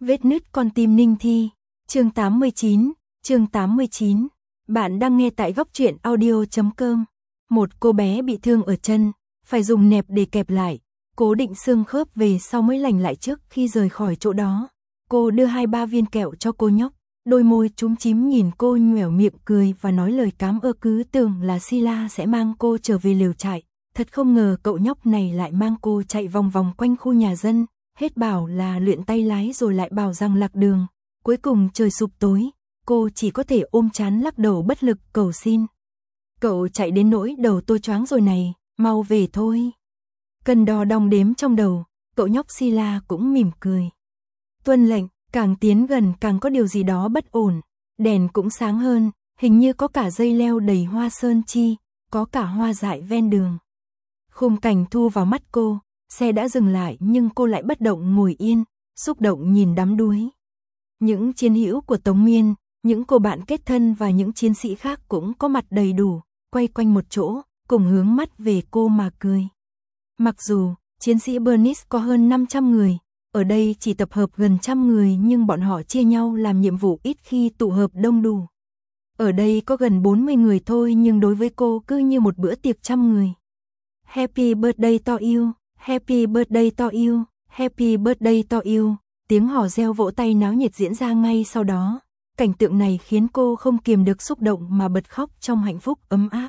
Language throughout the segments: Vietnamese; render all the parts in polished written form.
Vết nứt con tim Ninh Thi, chương 89. Bạn đang nghe tại góc truyện audio.com. Một cô bé bị thương ở chân, phải dùng nẹp để kẹp lại, cố định xương khớp về sau mới lành lại trước khi rời khỏi chỗ đó. Cô đưa 2-3 viên kẹo cho cô nhóc, đôi môi chúm chím nhìn cô nhoẻo miệng cười và nói lời cám ơn, cứ tưởng là Sila sẽ mang cô trở về lều trại. Thật không ngờ cậu nhóc này lại mang cô chạy vòng vòng quanh khu nhà dân, hết bảo là luyện tay lái rồi lại bảo rằng lạc đường. Cuối cùng trời sụp tối, cô chỉ có thể ôm trán lắc đầu bất lực cầu xin. Cậu chạy đến nỗi đầu tôi choáng rồi này, mau về thôi. Cân đo đong đếm trong đầu, cậu nhóc Sila cũng mỉm cười. Tuân lệnh, càng tiến gần càng có điều gì đó bất ổn, đèn cũng sáng hơn, hình như có cả dây leo đầy hoa sơn chi, có cả hoa dại ven đường. Khung cảnh thu vào mắt cô, xe đã dừng lại nhưng cô lại bất động ngồi yên, xúc động nhìn đắm đuối. Những chiến hữu của Tống Miên, những cô bạn kết thân và những chiến sĩ khác cũng có mặt đầy đủ, quay quanh một chỗ, cùng hướng mắt về cô mà cười. Mặc dù, chiến sĩ Bernice có hơn 500 người, ở đây chỉ tập hợp gần 100 người nhưng bọn họ chia nhau làm nhiệm vụ ít khi tụ hợp đông đủ. Ở đây có gần 40 người thôi nhưng đối với cô cứ như một bữa tiệc 100 người. Happy birthday to you, happy birthday to you, happy birthday to you. Tiếng hò reo vỗ tay náo nhiệt diễn ra ngay sau đó. Cảnh tượng này khiến cô không kiềm được xúc động mà bật khóc trong hạnh phúc ấm áp.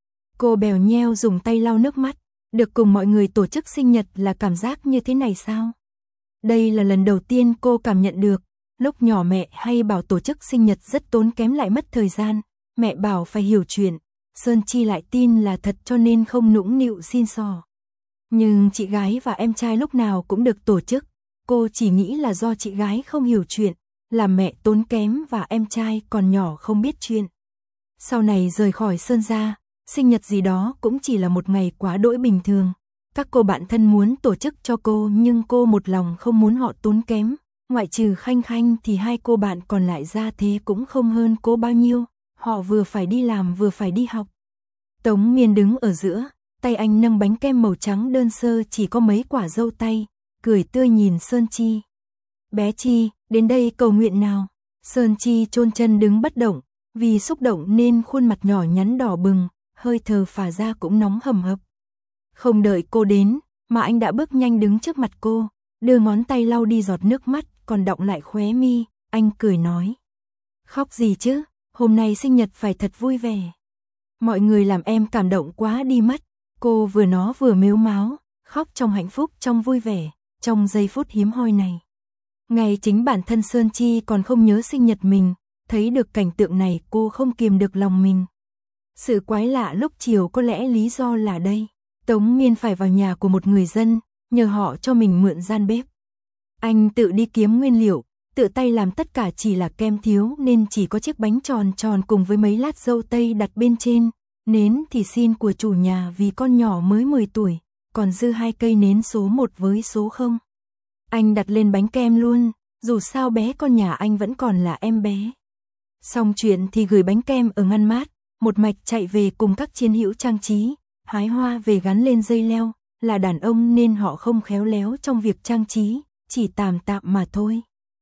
Cô bèo nheo dùng tay lau nước mắt. Được cùng mọi người tổ chức sinh nhật là cảm giác như thế này sao? Đây là lần đầu tiên cô cảm nhận được. Lúc nhỏ mẹ hay bảo tổ chức sinh nhật rất tốn kém lại mất thời gian. Mẹ bảo phải hiểu chuyện. Sơn Chi lại tin là thật cho nên không nũng nịu xin xỏ. Nhưng chị gái và em trai lúc nào cũng được tổ chức. Cô chỉ nghĩ là do chị gái không hiểu chuyện, là mẹ tốn kém và em trai còn nhỏ không biết chuyện. Sau này rời khỏi Sơn gia, sinh nhật gì đó cũng chỉ là một ngày quá đỗi bình thường. Các cô bạn thân muốn tổ chức cho cô nhưng cô một lòng không muốn họ tốn kém. Ngoại trừ Khanh Khanh thì hai cô bạn còn lại ra thế cũng không hơn cô bao nhiêu. Họ vừa phải đi làm vừa phải đi học. Tống Miên đứng ở giữa, tay anh nâng bánh kem màu trắng đơn sơ chỉ có mấy quả dâu tay, cười tươi nhìn Sơn Chi. Bé Chi, đến đây cầu nguyện nào. Sơn Chi chôn chân đứng bất động, vì xúc động nên khuôn mặt nhỏ nhắn đỏ bừng, hơi thở phả ra cũng nóng hầm hập. Không đợi cô đến, mà anh đã bước nhanh đứng trước mặt cô, đưa ngón tay lau đi giọt nước mắt còn đọng lại khóe mi, anh cười nói. Khóc gì chứ, hôm nay sinh nhật phải thật vui vẻ. Mọi người làm em cảm động quá đi mất. Cô vừa nói vừa mếu máo, khóc trong hạnh phúc trong vui vẻ, trong giây phút hiếm hoi này. Ngay chính bản thân Sơn Chi còn không nhớ sinh nhật mình, thấy được cảnh tượng này cô không kiềm được lòng mình. Sự quái lạ lúc chiều có lẽ lý do là đây. Tống Miên phải vào nhà của một người dân, nhờ họ cho mình mượn gian bếp. Anh tự đi kiếm nguyên liệu, tự tay làm tất cả chỉ là kem thiếu nên chỉ có chiếc bánh tròn tròn cùng với mấy lát dâu tây đặt bên trên. Nến thì xin của chủ nhà vì con nhỏ mới 10 tuổi, còn dư 2 cây nến số 1 với số 0. Anh đặt lên bánh kem luôn, dù sao bé con nhà anh vẫn còn là em bé. Xong chuyện thì gửi bánh kem ở ngăn mát, một mạch chạy về cùng các chiến hữu trang trí, hái hoa về gắn lên dây leo, là đàn ông nên họ không khéo léo trong việc trang trí, chỉ tạm tạm mà thôi.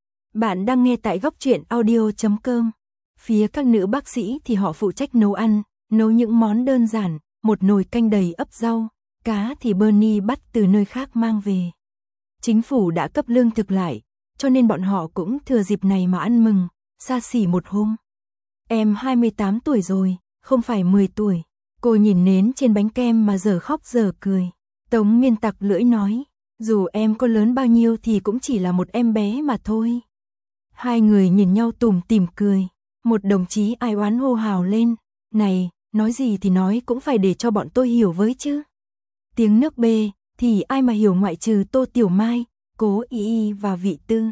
Bạn đang nghe tại góc truyện audio.com. Phía các nữ bác sĩ thì họ phụ trách nấu ăn, nấu những món đơn giản, một nồi canh đầy ấp rau, cá thì Bernie bắt từ nơi khác mang về. Chính phủ đã cấp lương thực lại, cho nên bọn họ cũng thừa dịp này mà ăn mừng, xa xỉ một hôm. Em 28 tuổi rồi, không phải 10 tuổi. Cô nhìn nến trên bánh kem mà giờ khóc giờ cười. Tống Miên tặc lưỡi nói, dù em có lớn bao nhiêu thì cũng chỉ là một em bé mà thôi. Hai người nhìn nhau tủm tỉm cười. Một đồng chí ai oán hô hào lên, này, nói gì thì nói cũng phải để cho bọn tôi hiểu với chứ. Tiếng nước bê, thì ai mà hiểu ngoại trừ Tô Tiểu Mai, Cố Y và Vị Tư.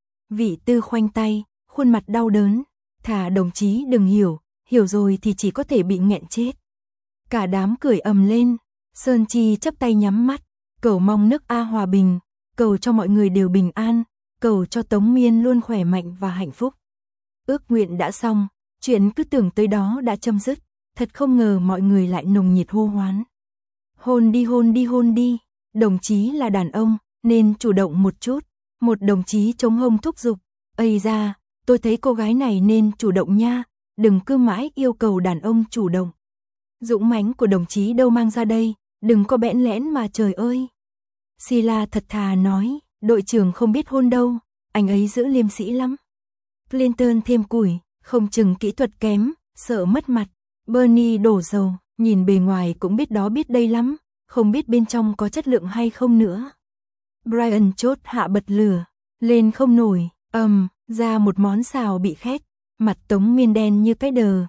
Vị Tư khoanh tay, khuôn mặt đau đớn, thà đồng chí đừng hiểu, hiểu rồi thì chỉ có thể bị nghẹn chết. Cả đám cười ầm lên, Sơn Chi chắp tay nhắm mắt, cầu mong nước A hòa bình, cầu cho mọi người đều bình an, cầu cho Tống Miên luôn khỏe mạnh và hạnh phúc. Ước nguyện đã xong, chuyện cứ tưởng tới đó đã chấm dứt, thật không ngờ mọi người lại nồng nhiệt hô hoán. Hôn đi hôn đi hôn đi, đồng chí là đàn ông, nên chủ động một chút, Một đồng chí chống hông thúc giục, "Ây da, tôi thấy cô gái này nên chủ động nha, đừng cứ mãi yêu cầu đàn ông chủ động." Dũng mãnh của đồng chí đâu mang ra đây, đừng có bẽn lẽn mà trời ơi. Sheila thật thà nói, đội trưởng không biết hôn đâu, anh ấy giữ liêm sĩ lắm. Clinton thêm củi, không chừng kỹ thuật kém, sợ mất mặt. Bernie đổ dầu, nhìn bề ngoài cũng biết đó biết đây lắm, không biết bên trong có chất lượng hay không nữa. Brian chốt hạ bật lửa, lên không nổi, ra một món xào bị khét, mặt Tống Miên đen như cái đờ,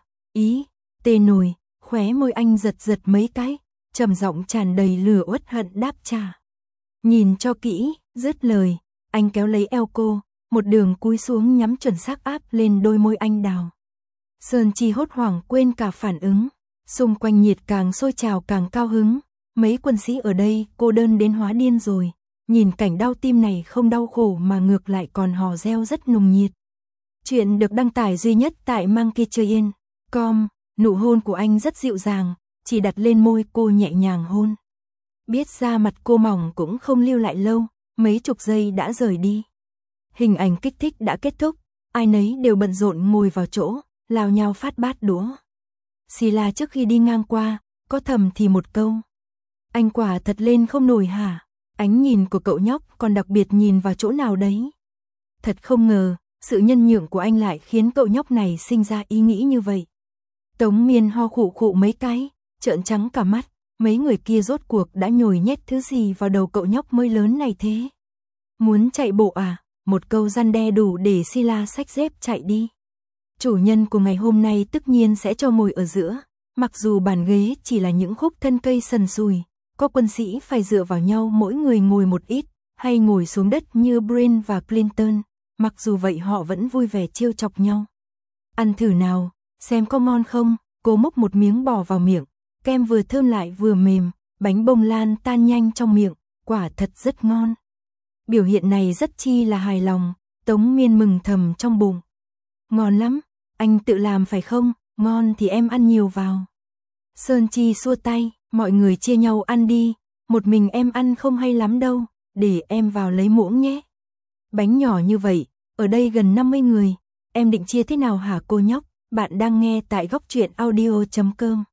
tê nổi, khóe môi anh giật giật mấy cái, trầm giọng tràn đầy lửa uất hận đáp trả. Nhìn cho kỹ, dứt lời, anh kéo lấy eo cô, một đường cúi xuống nhắm chuẩn xác áp lên đôi môi anh đào. Sơn Chi hốt hoảng quên cả phản ứng, xung quanh nhiệt càng sôi trào càng cao hứng, mấy quân sĩ ở đây cô đơn đến hóa điên rồi, nhìn cảnh đau tim này không đau khổ mà ngược lại còn hò reo rất nồng nhiệt. Chuyện được đăng tải duy nhất tại monkeytrain.com, nụ hôn của anh rất dịu dàng, chỉ đặt lên môi cô nhẹ nhàng hôn. Biết da mặt cô mỏng cũng không lưu lại lâu, mấy chục giây đã rời đi. Hình ảnh kích thích đã kết thúc, ai nấy đều bận rộn ngồi vào chỗ, lao nhau phát bát đũa. Sheila trước khi đi ngang qua, có thầm thì một câu. Anh quả thật lên không nổi hả? Ánh nhìn của cậu nhóc còn đặc biệt nhìn vào chỗ nào đấy. Thật không ngờ, sự nhân nhượng của anh lại khiến cậu nhóc này sinh ra ý nghĩ như vậy. Tống Miên ho khụ khụ mấy cái, trợn trắng cả mắt, mấy người kia rốt cuộc đã nhồi nhét thứ gì vào đầu cậu nhóc mới lớn này thế? Muốn chạy bộ à? Một câu răn đe đủ để Sheila xách dép chạy đi. Chủ nhân của ngày hôm nay tất nhiên sẽ cho ngồi ở giữa, mặc dù bàn ghế chỉ là những khúc thân cây sần sùi, có quân sĩ phải dựa vào nhau mỗi người ngồi một ít, hay ngồi xuống đất như Brian và Clinton, mặc dù vậy họ vẫn vui vẻ trêu chọc nhau. Ăn thử nào, xem có ngon không, cô múc một miếng bò vào miệng, kem vừa thơm lại vừa mềm, bánh bông lan tan nhanh trong miệng, quả thật rất ngon. Biểu hiện này rất chi là hài lòng, Tống Miên mừng thầm trong bụng. Ngon lắm, anh tự làm phải không, ngon thì em ăn nhiều vào. Sơn Chi xua tay, mọi người chia nhau ăn đi, một mình em ăn không hay lắm đâu, để em vào lấy muỗng nhé. Bánh nhỏ như vậy, ở đây gần 50 người, em định chia thế nào hả cô nhóc? Bạn đang nghe tại góc truyện audio.com.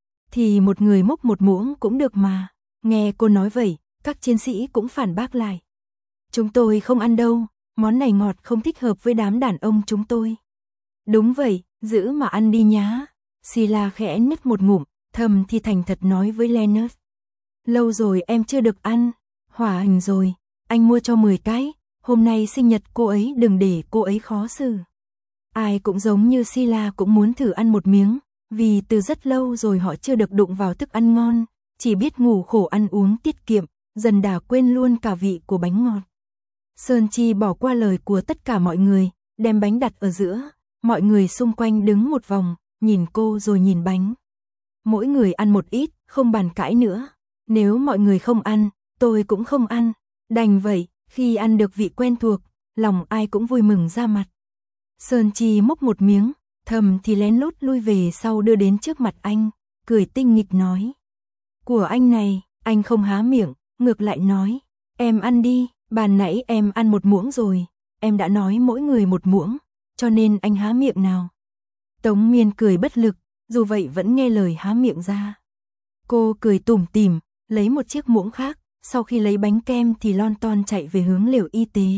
Thì một người múc một muỗng cũng được mà. Nghe cô nói vậy, các chiến sĩ cũng phản bác lại. Chúng tôi không ăn đâu, món này ngọt không thích hợp với đám đàn ông chúng tôi. Đúng vậy, giữ mà ăn đi nhá. Sheila khẽ nứt một ngụm, thầm thì thành thật nói với Leonard. Lâu rồi em chưa được ăn, hỏa hình rồi, anh mua cho 10 cái, hôm nay sinh nhật cô ấy đừng để cô ấy khó xử. Ai cũng giống như Sheila cũng muốn thử ăn một miếng, vì từ rất lâu rồi họ chưa được đụng vào thức ăn ngon, chỉ biết ngủ khổ ăn uống tiết kiệm, dần đã quên luôn cả vị của bánh ngọt. Sơn Chi bỏ qua lời của tất cả mọi người, đem bánh đặt ở giữa, mọi người xung quanh đứng một vòng, nhìn cô rồi nhìn bánh. Mỗi người ăn một ít, không bàn cãi nữa. Nếu mọi người không ăn, tôi cũng không ăn. Đành vậy, khi ăn được vị quen thuộc, lòng ai cũng vui mừng ra mặt. Sơn Chi múc một miếng, thầm thì lén lút lui về sau đưa đến trước mặt anh, cười tinh nghịch nói. Của anh này, anh không há miệng, ngược lại nói. Em ăn đi, bàn nãy em ăn một muỗng rồi, em đã nói mỗi người một muỗng, cho nên anh há miệng nào. Tống Miên cười bất lực, dù vậy vẫn nghe lời há miệng ra. Cô cười tủm tỉm, lấy một chiếc muỗng khác, sau khi lấy bánh kem thì lon ton chạy về hướng lều y tế.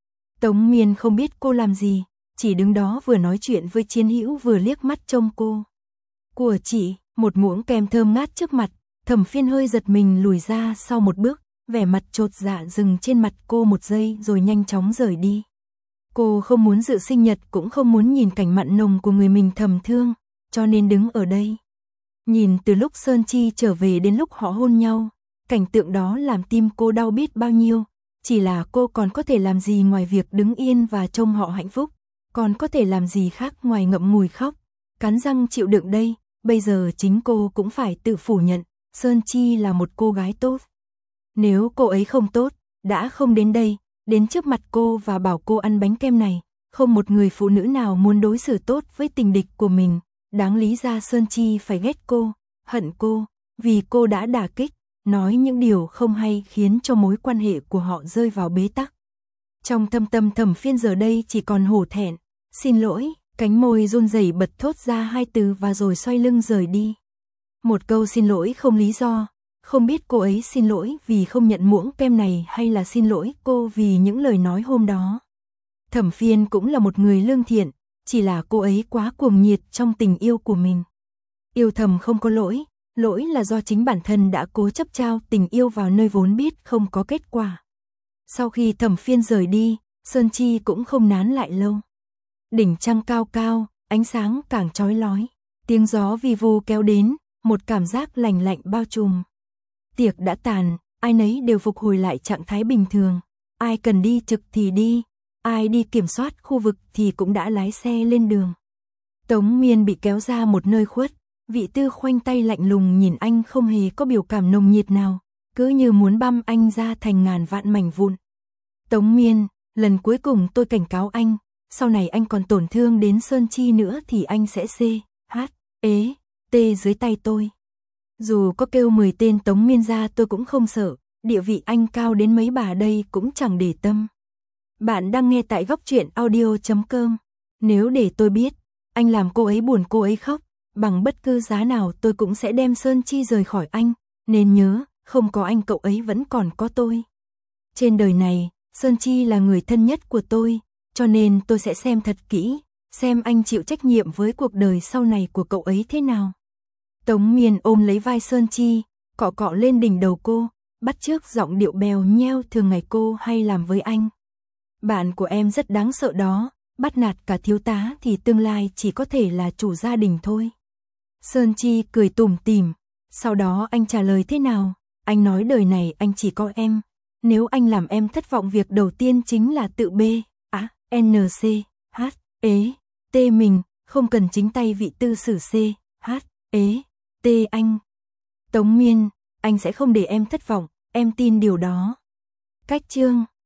Tống Miên không biết cô làm gì, chỉ đứng đó vừa nói chuyện với chiến hữu vừa liếc mắt trông cô. Của chị, một muỗng kem thơm ngát trước mặt, Thẩm Phiên hơi giật mình lùi ra sau một bước, vẻ mặt chột dạ dừng trên mặt cô một giây rồi nhanh chóng rời đi. Cô không muốn dự sinh nhật cũng không muốn nhìn cảnh mặn nồng của người mình thầm thương, cho nên đứng ở đây. Nhìn từ lúc Sơn Chi trở về đến lúc họ hôn nhau, cảnh tượng đó làm tim cô đau biết bao nhiêu, chỉ là cô còn có thể làm gì ngoài việc đứng yên và trông họ hạnh phúc, còn có thể làm gì khác ngoài ngậm ngùi khóc, cắn răng chịu đựng đây, bây giờ chính cô cũng phải tự phủ nhận, Sơn Chi là một cô gái tốt. Nếu cô ấy không tốt, đã không đến đây, đến trước mặt cô và bảo cô ăn bánh kem này, không một người phụ nữ nào muốn đối xử tốt với tình địch của mình, đáng lý ra Sơn Chi phải ghét cô, hận cô, vì cô đã đả kích, nói những điều không hay khiến cho mối quan hệ của họ rơi vào bế tắc. Trong thâm tâm Thẩm Phiên giờ đây chỉ còn hổ thẹn, xin lỗi, cánh môi run rẩy bật thốt ra hai từ và rồi xoay lưng rời đi. Một câu xin lỗi không lý do, không biết cô ấy xin lỗi vì không nhận muỗng kem này hay là xin lỗi cô vì những lời nói hôm đó. Thẩm Phiên cũng là một người lương thiện, chỉ là cô ấy quá cuồng nhiệt trong tình yêu của mình. Yêu thầm không có lỗi, lỗi là do chính bản thân đã cố chấp trao tình yêu vào nơi vốn biết không có kết quả. Sau khi Thẩm Phiên rời đi, Sơn Chi cũng không nán lại lâu. Đỉnh trăng cao cao, ánh sáng càng chói lói, tiếng gió vi vu kéo đến, một cảm giác lành lạnh bao trùm. Tiệc đã tàn, ai nấy đều phục hồi lại trạng thái bình thường, ai cần đi trực thì đi, ai đi kiểm soát khu vực thì cũng đã lái xe lên đường. Tống Miên bị kéo ra một nơi khuất, Vị Tư khoanh tay lạnh lùng nhìn anh không hề có biểu cảm nồng nhiệt nào, cứ như muốn băm anh ra thành ngàn vạn mảnh vụn. Tống Miên, lần cuối cùng tôi cảnh cáo anh, sau này anh còn tổn thương đến Sơn Chi nữa thì anh sẽ C.H.E.T dưới tay tôi. Dù có kêu 10 tên Tống Miên ra tôi cũng không sợ, địa vị anh cao đến mấy bà đây cũng chẳng để tâm. Bạn đang nghe tại Góc Truyện Audio.com. Nếu để tôi biết, anh làm cô ấy buồn cô ấy khóc, bằng bất cứ giá nào tôi cũng sẽ đem Sơn Chi rời khỏi anh, nên nhớ, không có anh cậu ấy vẫn còn có tôi. Trên đời này, Sơn Chi là người thân nhất của tôi, cho nên tôi sẽ xem thật kỹ, xem anh chịu trách nhiệm với cuộc đời sau này của cậu ấy thế nào. Tống Miên ôm lấy vai Sơn Chi, cọ cọ lên đỉnh đầu cô, bắt chước giọng điệu bèo nheo thường ngày cô hay làm với anh. Bạn của em rất đáng sợ đó, bắt nạt cả thiếu tá thì tương lai chỉ có thể là chủ gia đình thôi. Sơn Chi cười tủm tỉm, sau đó anh trả lời thế nào? Anh nói đời này anh chỉ có em, nếu anh làm em thất vọng việc đầu tiên chính là tự B.A.N.C.H.E.T mình, không cần chính tay Vị Tư xử C.H.E.T anh. Tống Miên, anh sẽ không để em thất vọng, em tin điều đó. Cách chương